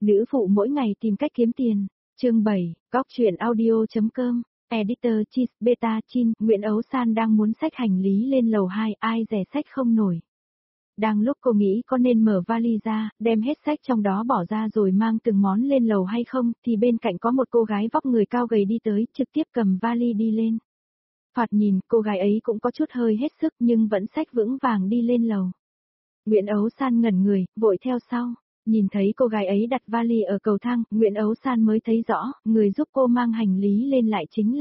Nữ phụ mỗi ngày tìm cách kiếm tiền. Chương 7, Góc truyện audio.com, Editor Cheese Beta Chin, Nguyễn Ấu San đang muốn xách hành lý lên lầu 2, ai dè xách không nổi. Đang lúc cô nghĩ có nên mở vali ra, đem hết xách trong đó bỏ ra rồi mang từng món lên lầu hay không, thì bên cạnh có một cô gái vóc người cao gầy đi tới, trực tiếp cầm vali đi lên. Thoạt nhìn, cô gái ấy cũng có chút hơi hết sức nhưng vẫn xách vững vàng đi lên lầu. Nguyễn Ấu San ngẩn người, vội theo sau. Nhìn thấy cô gái ấy đặt vali ở cầu thang, Nguyễn Ấu San mới thấy rõ, người giúp cô mang hành lý lên lại chính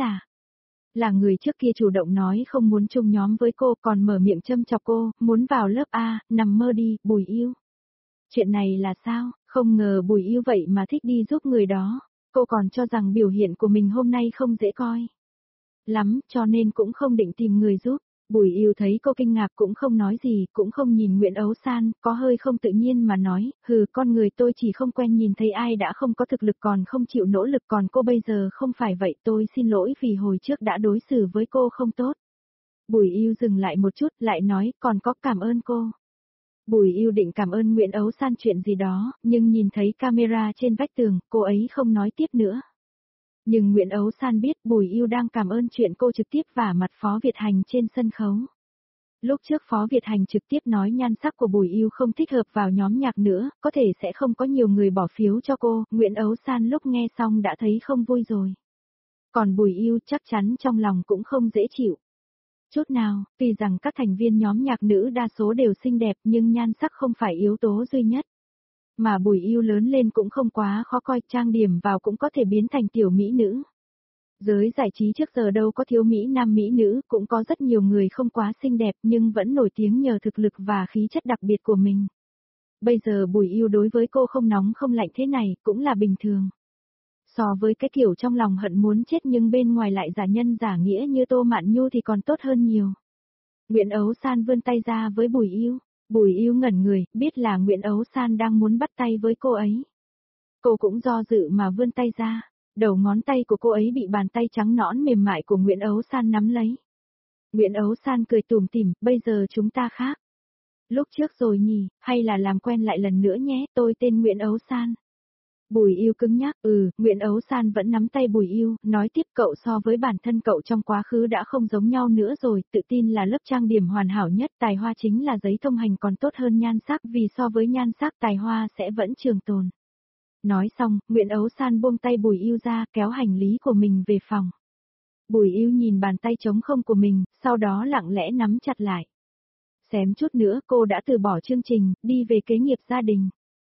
là người trước kia chủ động nói không muốn chung nhóm với cô, còn mở miệng châm chọc cô, muốn vào lớp A, nằm mơ đi, Bùi Yêu. Chuyện này là sao, không ngờ Bùi Yêu vậy mà thích đi giúp người đó, cô còn cho rằng biểu hiện của mình hôm nay không dễ coi lắm, cho nên cũng không định tìm người giúp. Bùi Yêu thấy cô kinh ngạc cũng không nói gì, cũng không nhìn Nguyễn Ấu San, có hơi không tự nhiên mà nói, con người tôi chỉ không quen nhìn thấy ai đã không có thực lực còn không chịu nỗ lực, còn cô bây giờ không phải vậy, tôi xin lỗi vì hồi trước đã đối xử với cô không tốt. Bùi Yêu dừng lại một chút, lại nói, còn có cảm ơn cô. Bùi Yêu định cảm ơn Nguyễn Ấu San chuyện gì đó, nhưng nhìn thấy camera trên vách tường, cô ấy không nói tiếp nữa. Nhưng Nguyễn Ấu San biết Bùi Yêu đang cảm ơn chuyện cô trực tiếp vả mặt Phó Việt Hành trên sân khấu. Lúc trước Phó Việt Hành trực tiếp nói nhan sắc của Bùi Yêu không thích hợp vào nhóm nhạc nữa, có thể sẽ không có nhiều người bỏ phiếu cho cô, Nguyễn Ấu San lúc nghe xong đã thấy không vui rồi. Còn Bùi Yêu chắc chắn trong lòng cũng không dễ chịu chút nào, tuy rằng các thành viên nhóm nhạc nữ đa số đều xinh đẹp nhưng nhan sắc không phải yếu tố duy nhất. Mà Bùi Yêu lớn lên cũng không quá khó coi, trang điểm vào cũng có thể biến thành tiểu mỹ nữ. Giới giải trí trước giờ đâu có thiếu mỹ nam mỹ nữ, cũng có rất nhiều người không quá xinh đẹp nhưng vẫn nổi tiếng nhờ thực lực và khí chất đặc biệt của mình. Bây giờ Bùi Yêu đối với cô không nóng không lạnh thế này cũng là bình thường. So với cái kiểu trong lòng hận muốn chết nhưng bên ngoài lại giả nhân giả nghĩa như Tô Mạn Nhu thì còn tốt hơn nhiều. Nguyễn Ấu San vươn tay ra với Bùi Yêu. Bùi Yêu ngẩn người, biết là Nguyễn Ấu San đang muốn bắt tay với cô ấy. Cô cũng do dự mà vươn tay ra, đầu ngón tay của cô ấy bị bàn tay trắng nõn mềm mại của Nguyễn Ấu San nắm lấy. Nguyễn Ấu San cười tủm tỉm, bây giờ chúng ta khác. Lúc trước rồi nhỉ, hay là làm quen lại lần nữa nhé, tôi tên Nguyễn Ấu San. Bùi Yêu cứng nhắc, Nguyễn Ấu San vẫn nắm tay Bùi Yêu, nói tiếp cậu so với bản thân cậu trong quá khứ đã không giống nhau nữa rồi, tự tin là lớp trang điểm hoàn hảo nhất, tài hoa chính là giấy thông hành còn tốt hơn nhan sắc vì so với nhan sắc tài hoa sẽ vẫn trường tồn. Nói xong, Nguyễn Ấu San buông tay Bùi Yêu ra, kéo hành lý của mình về phòng. Bùi Yêu nhìn bàn tay trống không của mình, sau đó lặng lẽ nắm chặt lại. Xém chút nữa cô đã từ bỏ chương trình, đi về kế nghiệp gia đình.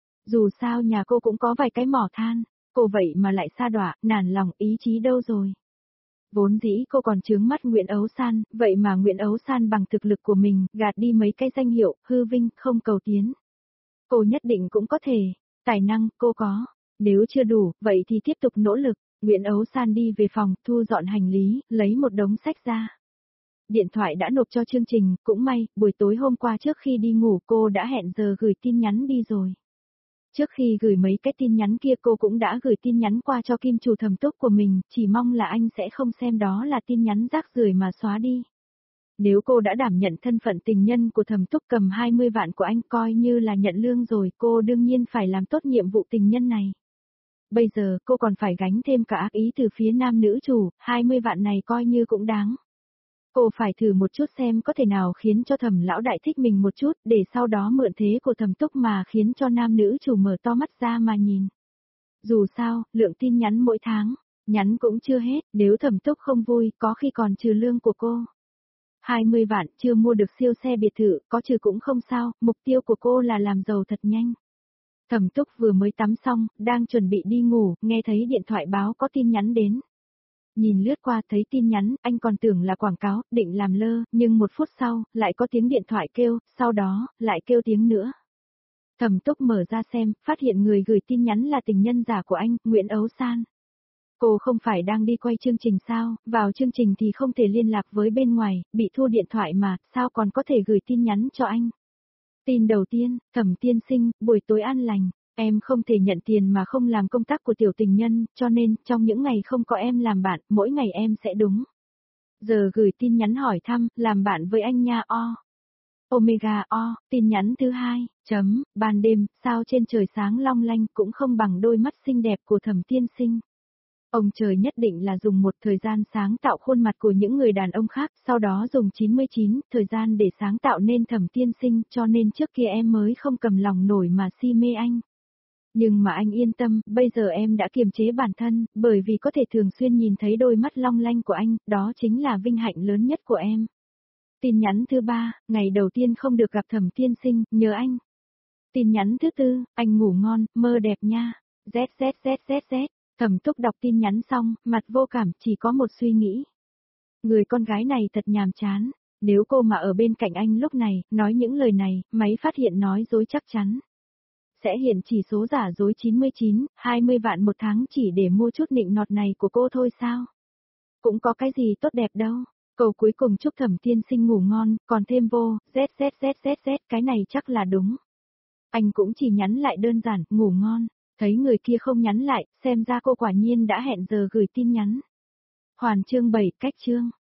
Dù sao nhà cô cũng có vài cái mỏ than, cô vậy mà lại sa đọa, nản lòng, ý chí đâu rồi. Vốn dĩ cô còn chướng mắt Nguyễn Ấu San, vậy mà Nguyễn Ấu San bằng thực lực của mình, gạt đi mấy cái danh hiệu, hư vinh, không cầu tiến. Cô nhất định cũng có thể, tài năng, cô có. Nếu chưa đủ, vậy thì tiếp tục nỗ lực. Nguyễn Ấu San đi về phòng, thu dọn hành lý, lấy một đống sách ra. Điện thoại đã nộp cho chương trình, cũng may, buổi tối hôm qua trước khi đi ngủ cô đã hẹn giờ gửi tin nhắn đi rồi. Trước khi gửi mấy cái tin nhắn kia cô cũng đã gửi tin nhắn qua cho kim chủ Thẩm Túc của mình, chỉ mong là anh sẽ không xem đó là tin nhắn rác rưởi mà xóa đi. Nếu cô đã đảm nhận thân phận tình nhân của Thẩm Túc cầm 20 vạn của anh coi như là nhận lương rồi, cô đương nhiên phải làm tốt nhiệm vụ tình nhân này. Bây giờ cô còn phải gánh thêm cả ác ý từ phía nam nữ chủ, 20 vạn này coi như cũng đáng. Cô phải thử một chút xem có thể nào khiến cho Thẩm lão đại thích mình một chút, để sau đó mượn thế của Thẩm Túc mà khiến cho nam nữ chủ mở to mắt ra mà nhìn. Dù sao, lượng tin nhắn mỗi tháng, nhắn cũng chưa hết, nếu Thẩm Túc không vui, có khi còn trừ lương của cô. 20 vạn, chưa mua được siêu xe biệt thự, có trừ cũng không sao, mục tiêu của cô là làm giàu thật nhanh. Thẩm Túc vừa mới tắm xong, đang chuẩn bị đi ngủ, nghe thấy điện thoại báo có tin nhắn đến. Nhìn lướt qua thấy tin nhắn, anh còn tưởng là quảng cáo, định làm lơ, nhưng một phút sau, lại có tiếng điện thoại kêu, sau đó, lại kêu tiếng nữa. Thẩm Túc mở ra xem, phát hiện người gửi tin nhắn là tình nhân giả của anh, Nguyễn Ấu San. Cô không phải đang đi quay chương trình sao, vào chương trình thì không thể liên lạc với bên ngoài, bị thua điện thoại mà, sao còn có thể gửi tin nhắn cho anh. Tin đầu tiên, Thẩm tiên sinh, buổi tối an lành. Em không thể nhận tiền mà không làm công tác của tiểu tình nhân, cho nên, trong những ngày không có em làm bạn, mỗi ngày em sẽ đúng. Giờ gửi tin nhắn hỏi thăm, làm bạn với anh nha o. Omega O, tin nhắn thứ hai, ban đêm, sao trên trời sáng long lanh cũng không bằng đôi mắt xinh đẹp của Thẩm tiên sinh. Ông trời nhất định là dùng một thời gian sáng tạo khuôn mặt của những người đàn ông khác, sau đó dùng 99 thời gian để sáng tạo nên Thẩm tiên sinh, cho nên trước kia em mới không cầm lòng nổi mà si mê anh. Nhưng mà anh yên tâm, bây giờ em đã kiềm chế bản thân, bởi vì có thể thường xuyên nhìn thấy đôi mắt long lanh của anh, đó chính là vinh hạnh lớn nhất của em. Tin nhắn thứ ba, ngày đầu tiên không được gặp Thẩm tiên sinh, nhớ anh. Tin nhắn thứ tư, anh ngủ ngon, mơ đẹp nha. ZZZZZ. Thẩm Túc đọc tin nhắn xong, mặt vô cảm, chỉ có một suy nghĩ. Người con gái này thật nhàm chán. Nếu cô mà ở bên cạnh anh lúc này, nói những lời này, máy phát hiện nói dối chắc chắn. Sẽ hiện chỉ số giả dối 99, 20 vạn một tháng chỉ để mua chút nịnh nọt này của cô thôi sao? Cũng có cái gì tốt đẹp đâu. Câu cuối cùng chúc Thẩm tiên sinh ngủ ngon, còn thêm vô, ZZZZZ, cái này chắc là đúng. Anh cũng chỉ nhắn lại đơn giản, ngủ ngon. Thấy người kia không nhắn lại, xem ra cô quả nhiên đã hẹn giờ gửi tin nhắn. Hoàn chương 7, cách chương.